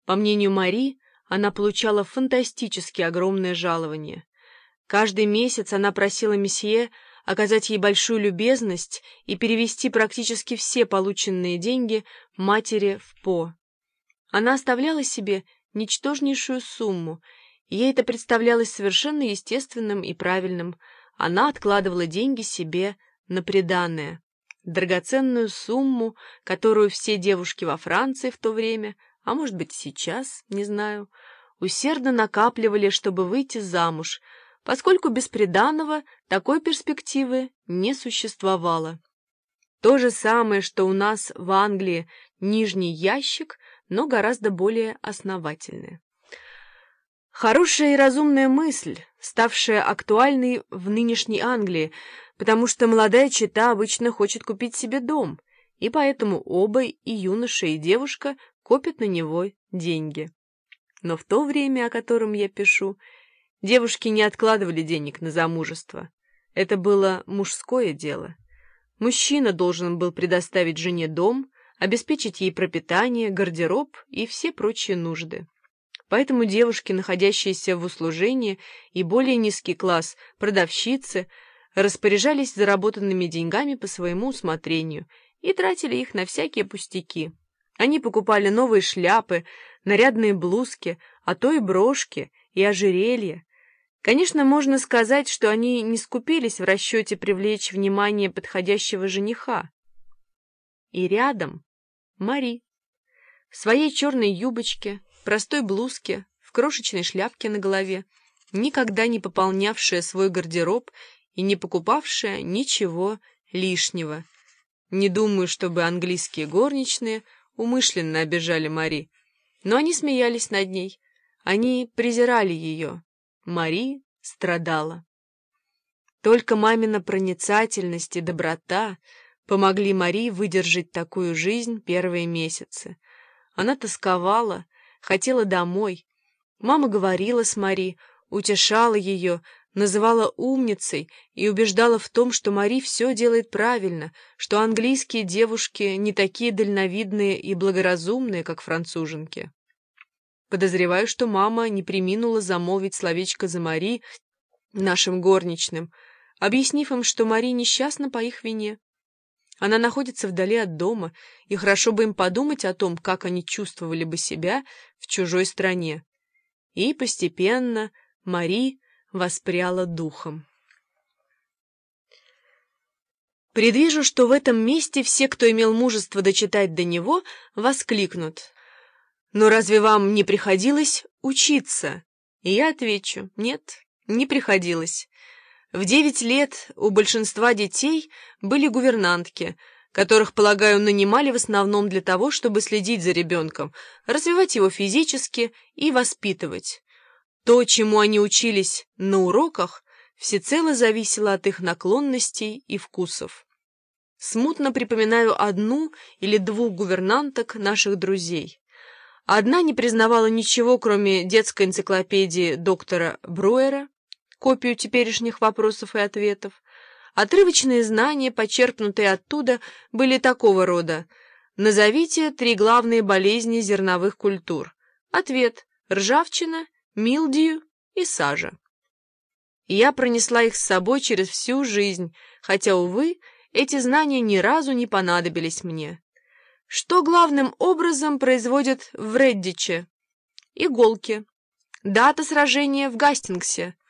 По мнению Мари, она получала фантастически огромное жалование. Каждый месяц она просила месье оказать ей большую любезность и перевести практически все полученные деньги матери в По. Она оставляла себе ничтожнейшую сумму, и ей это представлялось совершенно естественным и правильным. Она откладывала деньги себе на приданое, драгоценную сумму, которую все девушки во Франции в то время, а может быть сейчас, не знаю, усердно накапливали, чтобы выйти замуж, поскольку без приданого такой перспективы не существовало. То же самое, что у нас в Англии нижний ящик, но гораздо более основательное. Хорошая и разумная мысль, ставшая актуальной в нынешней Англии, потому что молодая чета обычно хочет купить себе дом, и поэтому оба, и юноша, и девушка, копят на него деньги. Но в то время, о котором я пишу, девушки не откладывали денег на замужество. Это было мужское дело. Мужчина должен был предоставить жене дом, обеспечить ей пропитание, гардероб и все прочие нужды. Поэтому девушки, находящиеся в услужении, и более низкий класс, продавщицы, распоряжались заработанными деньгами по своему усмотрению и тратили их на всякие пустяки. Они покупали новые шляпы, нарядные блузки, а то и брошки, и ожерелья. Конечно, можно сказать, что они не скупились в расчете привлечь внимание подходящего жениха. И рядом Мари в своей черной юбочке, простой блузке, в крошечной шляпке на голове, никогда не пополнявшая свой гардероб и не покупавшая ничего лишнего. Не думаю, чтобы английские горничные умышленно обижали Мари, но они смеялись над ней, они презирали ее. Мари страдала. Только мамина проницательность и доброта помогли Мари выдержать такую жизнь первые месяцы. Она тосковала, хотела домой. Мама говорила с Мари, утешала ее, называла умницей и убеждала в том, что Мари все делает правильно, что английские девушки не такие дальновидные и благоразумные, как француженки. Подозреваю, что мама не преминула замолвить словечко за Мари нашим горничным, объяснив им, что Мари несчастна по их вине. Она находится вдали от дома, и хорошо бы им подумать о том, как они чувствовали бы себя в чужой стране. И постепенно Мари воспряла духом. Предвижу, что в этом месте все, кто имел мужество дочитать до него, воскликнут: «Но разве вам не приходилось учиться?» И я отвечу: нет, не приходилось. В 9 лет у большинства детей были гувернантки, которых, полагаю, нанимали в основном для того, чтобы следить за ребенком, развивать его физически и воспитывать. То, чему они учились на уроках, всецело зависело от их наклонностей и вкусов. Смутно припоминаю 1 или 2 гувернанток наших друзей. Одна не признавала ничего, кроме детской энциклопедии доктора Бруера, копию теперешних вопросов и ответов. Отрывочные знания, почерпнутые оттуда, были такого рода: назовите 3 главные болезни зерновых культур. Ответ: ржавчина, милдию и сажа. Я пронесла их с собой через всю жизнь, хотя, увы, эти знания ни разу не понадобились мне. Что главным образом производят в Реддиче? Иголки. Дата сражения в Гастингсе.